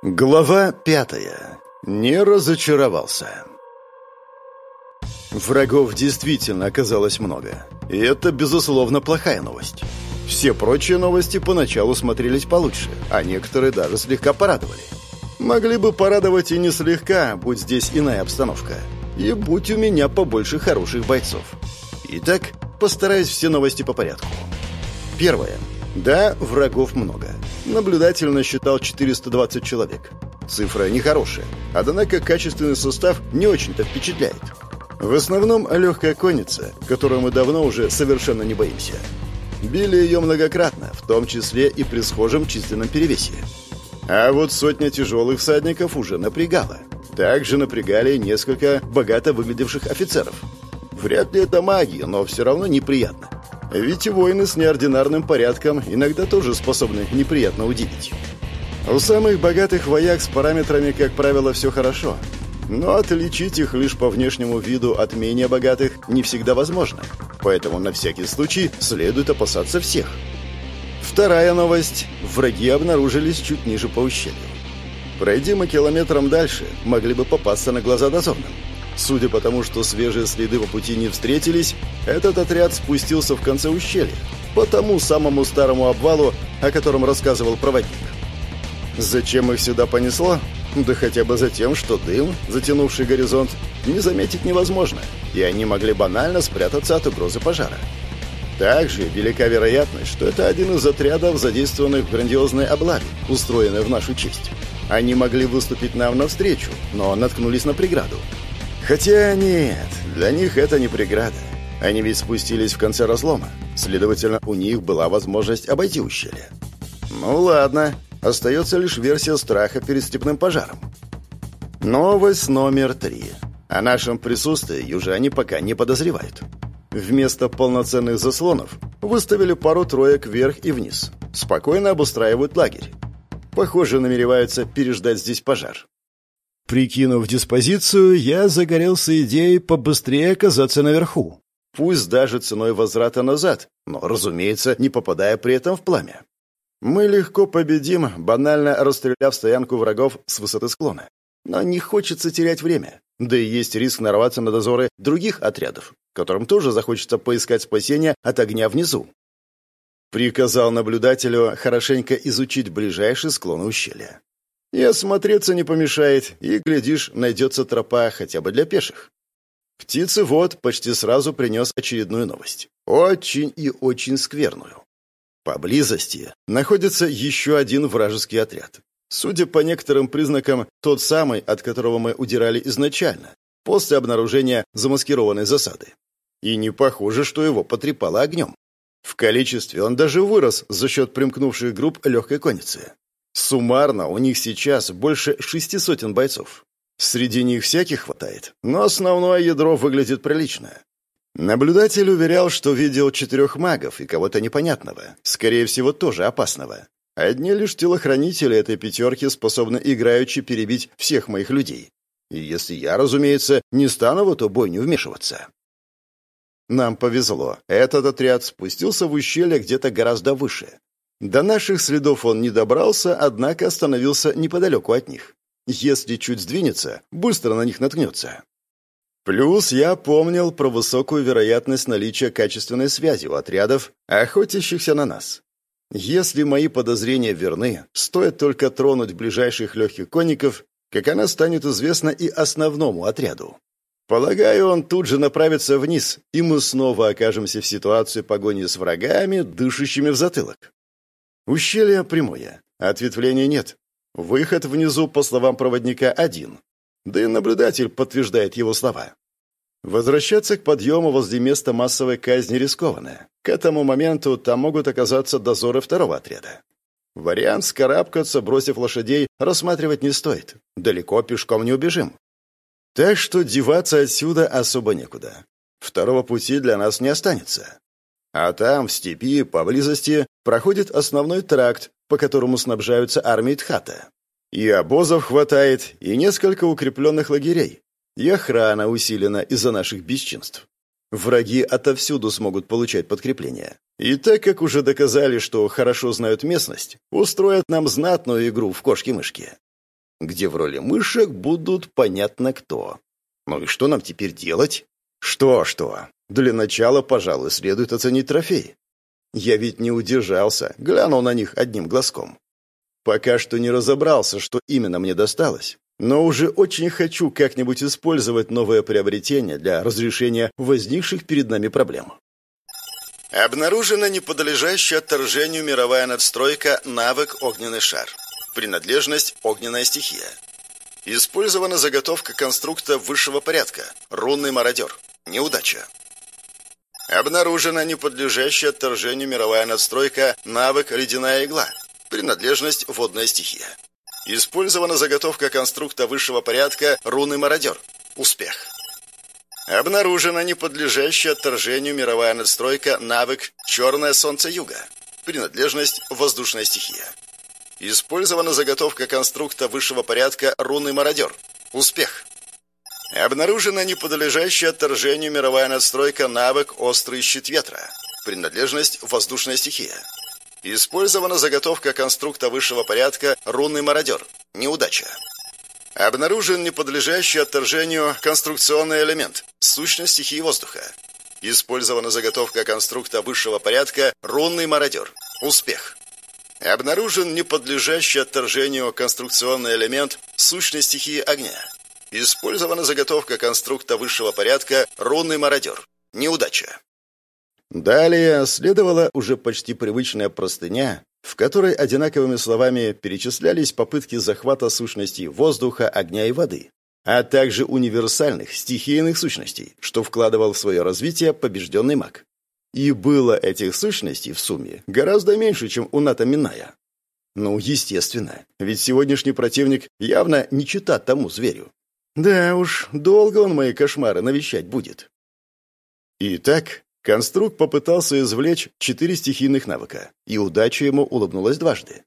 Глава 5. Не разочаровался. Врагов действительно оказалось много. И это, безусловно, плохая новость. Все прочие новости поначалу смотрелись получше, а некоторые даже слегка порадовали. Могли бы порадовать и не слегка, будь здесь иная обстановка. И будь у меня побольше хороших бойцов. Итак, постараюсь все новости по порядку. Первое. Да, врагов много. Наблюдатель насчитал 420 человек. Цифра нехорошая, однако качественный состав не очень-то впечатляет. В основном легкая конница, которую мы давно уже совершенно не боимся. Били ее многократно, в том числе и при схожем численном перевесе. А вот сотня тяжелых всадников уже напрягала. Также напрягали несколько богато выглядевших офицеров. Вряд ли это маги, но все равно неприятно. Ведь и воины с неординарным порядком иногда тоже способны неприятно удивить. У самых богатых вояк с параметрами, как правило, все хорошо. Но отличить их лишь по внешнему виду от менее богатых не всегда возможно. Поэтому на всякий случай следует опасаться всех. Вторая новость. Враги обнаружились чуть ниже по ущелью. Пройди мы километром дальше, могли бы попасться на глаза дозорным. Судя по тому, что свежие следы по пути не встретились, этот отряд спустился в конце ущелья, по тому самому старому обвалу, о котором рассказывал проводник. Зачем их сюда понесло? Да хотя бы за тем, что дым, затянувший горизонт, не заметить невозможно, и они могли банально спрятаться от угрозы пожара. Также велика вероятность, что это один из отрядов, задействованных в грандиозной облаве, устроенной в нашу честь. Они могли выступить нам навстречу, но наткнулись на преграду. Хотя нет, для них это не преграда. Они ведь спустились в конце разлома. Следовательно, у них была возможность обойти ущелье. Ну ладно, остается лишь версия страха перед степным пожаром. Новость номер 3. О нашем присутствии южане пока не подозревают. Вместо полноценных заслонов выставили пару троек вверх и вниз. Спокойно обустраивают лагерь. Похоже, намереваются переждать здесь пожар. Прикинув диспозицию, я загорелся идеей побыстрее оказаться наверху. Пусть даже ценой возврата назад, но, разумеется, не попадая при этом в пламя. Мы легко победим, банально расстреляв стоянку врагов с высоты склона. Но не хочется терять время. Да и есть риск нарваться на дозоры других отрядов, которым тоже захочется поискать спасения от огня внизу. Приказал наблюдателю хорошенько изучить ближайший склон ущелья. И осмотреться не помешает, и, глядишь, найдется тропа хотя бы для пеших. Птицевод почти сразу принес очередную новость. Очень и очень скверную. Поблизости находится еще один вражеский отряд. Судя по некоторым признакам, тот самый, от которого мы удирали изначально, после обнаружения замаскированной засады. И не похоже, что его потрепало огнем. В количестве он даже вырос за счет примкнувших групп легкой конницы. Суммарно у них сейчас больше 600 бойцов. Среди них всяких хватает, но основное ядро выглядит прилично. Наблюдатель уверял, что видел 4 магов и кого-то непонятного, скорее всего, тоже опасного. Одни лишь телохранители этой пятерки способны играючи перебить всех моих людей. И если я, разумеется, не стану в эту бойню вмешиваться. Нам повезло. Этот отряд спустился в ущелье где-то гораздо выше. До наших следов он не добрался, однако остановился неподалеку от них. Если чуть сдвинется, быстро на них наткнется. Плюс я помнил про высокую вероятность наличия качественной связи у отрядов, охотящихся на нас. Если мои подозрения верны, стоит только тронуть ближайших легких конников, как она станет известна и основному отряду. Полагаю, он тут же направится вниз, и мы снова окажемся в ситуации погони с врагами, дышащими в затылок. Ущелье прямое, ответвления нет. Выход внизу, по словам проводника, один. Да и наблюдатель подтверждает его слова. Возвращаться к подъему возле места массовой казни рискованно. К этому моменту там могут оказаться дозоры второго отряда. Вариант скарабкаться, бросив лошадей, рассматривать не стоит. Далеко пешком не убежим. Так что деваться отсюда особо некуда. Второго пути для нас не останется. А там, в степи, поблизости, проходит основной тракт, по которому снабжаются армии Тхата. И обозов хватает, и несколько укрепленных лагерей. И охрана усилена из-за наших бесчинств. Враги отовсюду смогут получать подкрепление. И так как уже доказали, что хорошо знают местность, устроят нам знатную игру в кошки-мышки. где в роли мышек будут понятно кто. Ну и что нам теперь делать? Что? Для начала, пожалуй, следует оценить трофей. Я ведь не удержался, глянул на них одним глазком. Пока что не разобрался, что именно мне досталось, но уже очень хочу как-нибудь использовать новое приобретение для разрешения возникших перед нами проблем. Обнаружена неподлежащая отторжению мировая надстройка «Навык Огненный шар». Принадлежность «Огненная стихия». Использована заготовка конструкта высшего порядка «Рунный мародер». Неудача. Обнаружена неподлежащая отторжению мировая надстройка «Навык Ледяная игла». Принадлежность «Водная стихия». Использована заготовка конструкта высшего порядка «Рунный мародер». Успех. Обнаружена неподлежащая отторжению мировая надстройка «Навык Черное солнце юга». Принадлежность «Воздушная стихия». Использована заготовка конструкта высшего порядка «Рунный мародер». Успех. Обнаружена неподлежащая отторжению мировая надстройка «Навык Острый щит ветра». Принадлежность «Воздушная стихия». Использована заготовка конструкта высшего порядка «Рунный мародер». Неудача. Обнаружен неподлежащий отторжению конструкционный элемент «Сущность стихии воздуха». Использована заготовка конструкта высшего порядка «Рунный мародер». Успех. Обнаружен неподлежащий отторжению конструкционный элемент «Сущность стихии огня». Использована заготовка конструкта высшего порядка «Рунный мародер». Неудача. Далее следовала уже почти привычная простыня, в которой одинаковыми словами перечислялись попытки захвата сущностей воздуха, огня и воды, а также универсальных стихийных сущностей, что вкладывал в свое развитие побежденный маг. И было этих сущностей в сумме гораздо меньше, чем у Ната Миная. Ну, естественно, ведь сегодняшний противник явно не чета тому зверю. Да уж, долго он мои кошмары навещать будет. Итак, конструкт попытался извлечь 4 стихийных навыка, и удача ему улыбнулась дважды.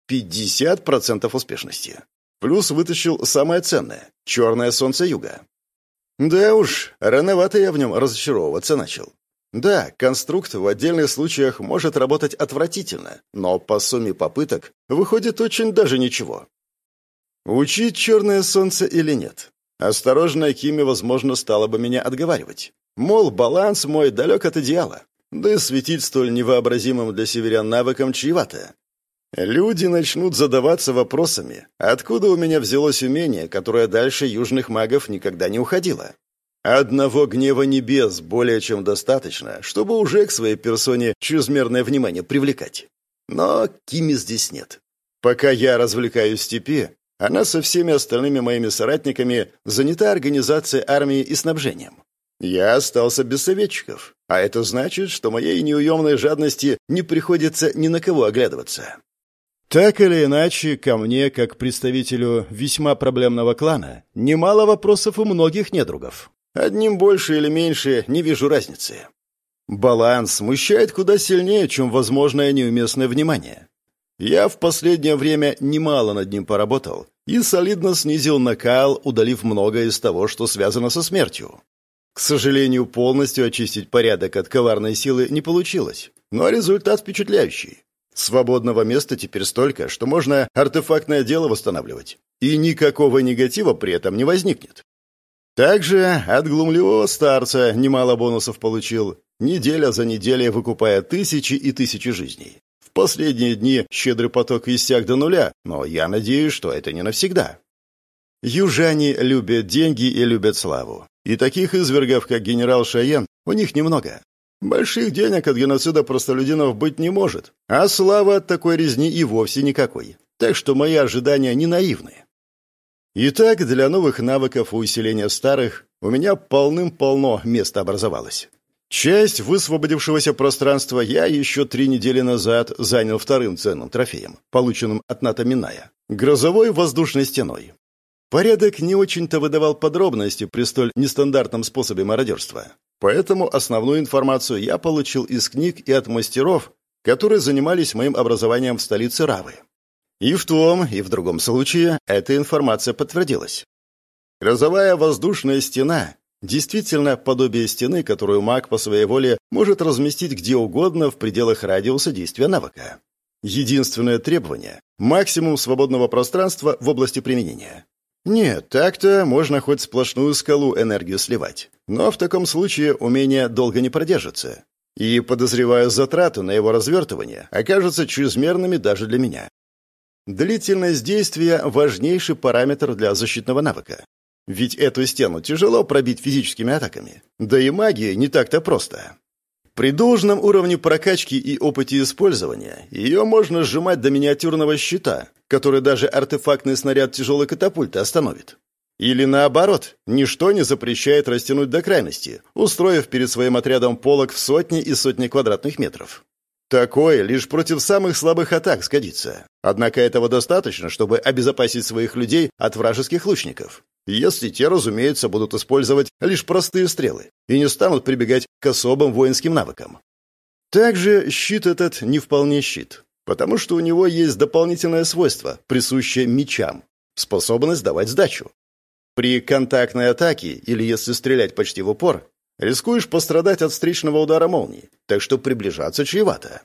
50% успешности. Плюс вытащил самое ценное — черное солнце юга. Да уж, рановато я в нем разочаровываться начал. Да, конструкт в отдельных случаях может работать отвратительно, но по сумме попыток выходит очень даже ничего. Учить черное солнце или нет? Осторожная Кими, возможно, стала бы меня отговаривать. Мол, баланс мой далек от идеала. Да и светить столь невообразимым для северян навыком чревато. Люди начнут задаваться вопросами, откуда у меня взялось умение, которое дальше южных магов никогда не уходило. Одного гнева небес более чем достаточно, чтобы уже к своей персоне чрезмерное внимание привлекать. Но Кими здесь нет. Пока я развлекаюсь в степи, она со всеми остальными моими соратниками занята организацией армии и снабжением. Я остался без советчиков, а это значит, что моей неуемной жадности не приходится ни на кого оглядываться. Так или иначе, ко мне, как представителю весьма проблемного клана, немало вопросов у многих недругов. Одним больше или меньше не вижу разницы. Баланс смущает куда сильнее, чем возможное неуместное внимание. Я в последнее время немало над ним поработал и солидно снизил накал, удалив многое из того, что связано со смертью. К сожалению, полностью очистить порядок от коварной силы не получилось, но результат впечатляющий. Свободного места теперь столько, что можно артефактное дело восстанавливать, и никакого негатива при этом не возникнет. Также от глумливого старца немало бонусов получил, неделя за неделей выкупая тысячи и тысячи жизней. В последние дни щедрый поток иссяк до нуля, но я надеюсь, что это не навсегда. Южане любят деньги и любят славу. И таких извергов, как генерал Шайен, у них немного. Больших денег от геноцида простолюдинов быть не может, а славы от такой резни и вовсе никакой. Так что мои ожидания не наивны. Итак, для новых навыков и усиления старых у меня полным-полно места образовалось. Часть высвободившегося пространства я еще 3 недели назад занял вторым ценным трофеем, полученным от Ната Миная — грозовой воздушной стеной. Порядок не очень-то выдавал подробности при столь нестандартном способе мародерства, поэтому основную информацию я получил из книг и от мастеров, которые занимались моим образованием в столице Равы. И в том, и в другом случае эта информация подтвердилась. Грозовая воздушная стена — действительно подобие стены, которую маг по своей воле может разместить где угодно в пределах радиуса действия навыка. Единственное требование Максимум свободного пространства в области применения. Нет, так-то можно хоть сплошную скалу энергию сливать. Но в таком случае умение долго не продержится. И, подозреваю, затраты на его развертывание окажутся чрезмерными даже для меня. Длительность действия – важнейший параметр для защитного навыка. Ведь эту стену тяжело пробить физическими атаками. Да и магия не так-то просто. При должном уровне прокачки и опыте использования ее можно сжимать до миниатюрного щита, который даже артефактный снаряд тяжелой катапульты остановит. Или наоборот, ничто не запрещает растянуть до крайности, устроив перед своим отрядом полог в сотни и сотни квадратных метров. Такое лишь против самых слабых атак сгодится. Однако этого достаточно, чтобы обезопасить своих людей от вражеских лучников. Если те, разумеется, будут использовать лишь простые стрелы и не станут прибегать к особым воинским навыкам. Также щит этот не вполне щит, потому что у него есть дополнительное свойство, присущее мечам – способность давать сдачу. При контактной атаке, или если стрелять почти в упор, рискуешь пострадать от встречного удара молнии, так что приближаться чревато.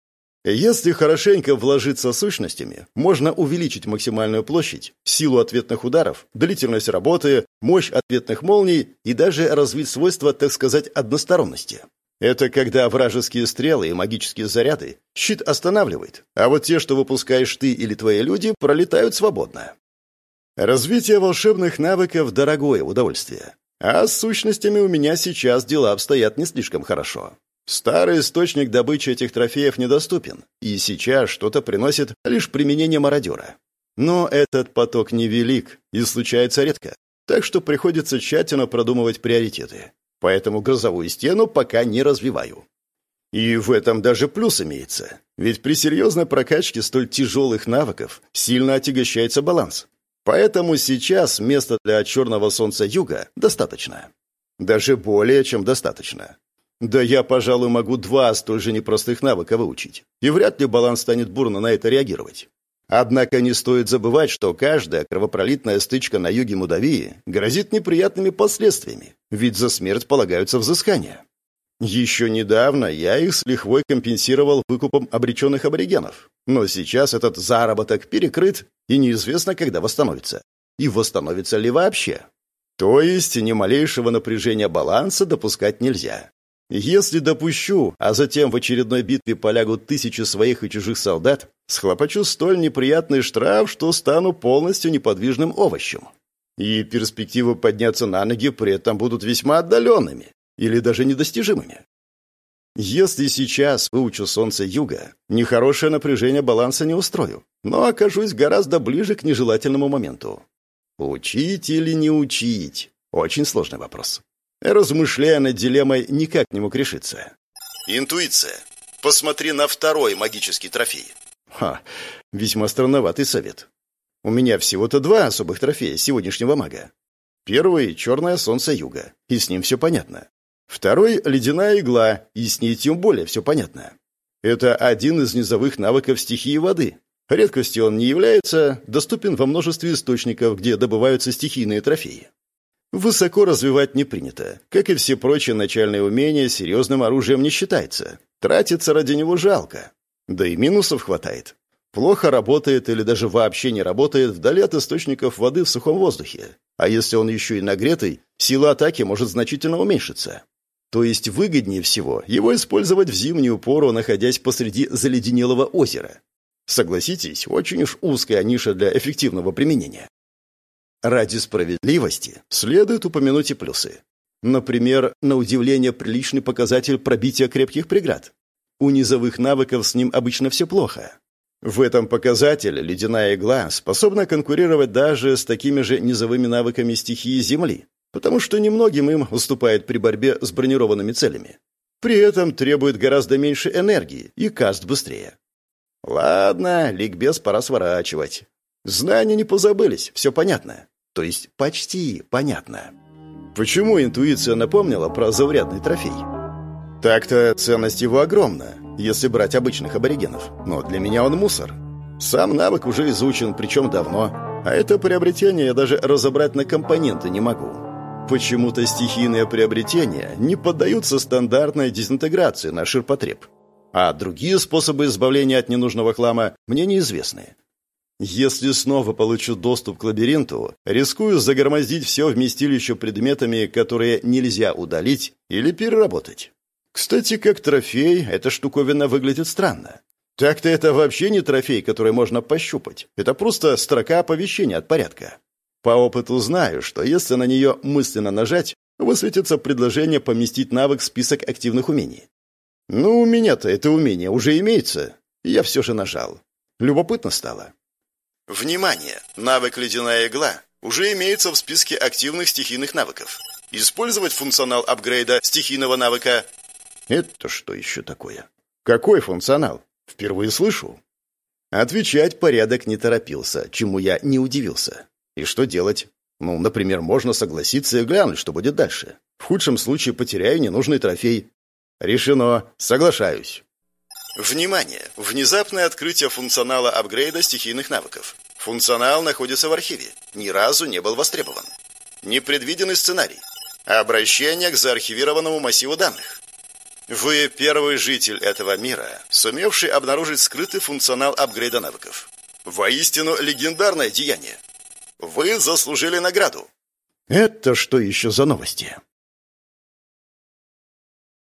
Если хорошенько вложиться сущностями, можно увеличить максимальную площадь, силу ответных ударов, длительность работы, мощь ответных молний и даже развить свойства, так сказать, односторонности. Это когда вражеские стрелы и магические заряды щит останавливает, а вот те, что выпускаешь ты или твои люди, пролетают свободно. Развитие волшебных навыков – дорогое удовольствие. А с сущностями у меня сейчас дела обстоят не слишком хорошо. Старый источник добычи этих трофеев недоступен, и сейчас что-то приносит лишь применение мародера. Но этот поток невелик и случается редко, так что приходится тщательно продумывать приоритеты. Поэтому грозовую стену пока не развиваю. И в этом даже плюс имеется, ведь при серьезной прокачке столь тяжелых навыков сильно отягощается баланс. Поэтому сейчас места для черного солнца юга достаточно. Даже более чем достаточно. Да я, пожалуй, могу 2 столь же непростых навыка выучить, и вряд ли баланс станет бурно на это реагировать. Однако не стоит забывать, что каждая кровопролитная стычка на юге Мудавии грозит неприятными последствиями, ведь за смерть полагаются взыскания. Еще недавно я их с лихвой компенсировал выкупом обреченных аборигенов, но сейчас этот заработок перекрыт и неизвестно, когда восстановится. И восстановится ли вообще? То есть ни малейшего напряжения баланса допускать нельзя. Если допущу, а затем в очередной битве полягут 1000 своих и чужих солдат, схлопочу столь неприятный штраф, что стану полностью неподвижным овощем. И перспективы подняться на ноги при этом будут весьма отдаленными или даже недостижимыми. Если сейчас выучу солнце юга, нехорошее напряжение баланса не устрою, но окажусь гораздо ближе к нежелательному моменту. Учить или не учить? Очень сложный вопрос. Размышляя над дилеммой, никак не мог решиться. Интуиция. Посмотри на второй магический трофей. Весьма странноватый совет. У меня всего-то 2 особых трофея сегодняшнего мага. Первый — черное солнце юга, и с ним все понятно. Второй — ледяная игла, и с ней тем более все понятно. Это один из низовых навыков стихии воды. Редкостью он не является, доступен во множестве источников, где добываются стихийные трофеи. Высоко развивать не принято. Как и все прочие начальные умения, серьезным оружием не считается. Тратиться ради него жалко. Да и минусов хватает. Плохо работает или даже вообще не работает вдали от источников воды в сухом воздухе. А если он еще и нагретый, сила атаки может значительно уменьшиться. То есть выгоднее всего его использовать в зимнюю пору, находясь посреди заледенелого озера. Согласитесь, очень уж узкая ниша для эффективного применения. Ради справедливости следует упомянуть и плюсы. Например, на удивление приличный показатель пробития крепких преград. У низовых навыков с ним обычно все плохо. В этом показателе ледяная игла способна конкурировать даже с такими же низовыми навыками стихии Земли, потому что немногим им уступает при борьбе с бронированными целями. При этом требует гораздо меньше энергии и каст быстрее. Ладно, ликбез пора сворачивать. Знания не позабылись, все понятно. То есть почти понятно. Почему интуиция напомнила про заурядный трофей? Так-то ценность его огромна, если брать обычных аборигенов, но для меня он мусор. Сам навык уже изучен, причем давно, а это приобретение я даже разобрать на компоненты не могу. Почему-то стихийные приобретения не поддаются стандартной дезинтеграции на ширпотреб. А другие способы избавления от ненужного хлама мне неизвестны. Если снова получу доступ к лабиринту, рискую загромоздить все вместилище предметами, которые нельзя удалить или переработать. Кстати, как трофей, эта штуковина выглядит странно. Так-то это вообще не трофей, который можно пощупать. Это просто строка оповещения от порядка. По опыту знаю, что если на нее мысленно нажать, высветится предложение поместить навык в список активных умений. Ну, у меня-то это умение уже имеется. Я все же нажал. Любопытно стало. Внимание! Навык «Ледяная игла» уже имеется в списке активных стихийных навыков. Использовать функционал апгрейда стихийного навыка. Это что еще такое? Какой функционал? Впервые слышу. Отвечать порядок не торопился, чему я не удивился. И что делать? Ну, например, можно согласиться и глянуть, что будет дальше. В худшем случае потеряю ненужный трофей. Решено. Соглашаюсь. Внимание! Внезапное открытие функционала апгрейда стихийных навыков. Функционал находится в архиве. Ни разу не был востребован. Непредвиденный сценарий. Обращение к заархивированному массиву данных. Вы первый житель этого мира, сумевший обнаружить скрытый функционал апгрейда навыков. Воистину легендарное деяние. Вы заслужили награду. Это что еще за новости?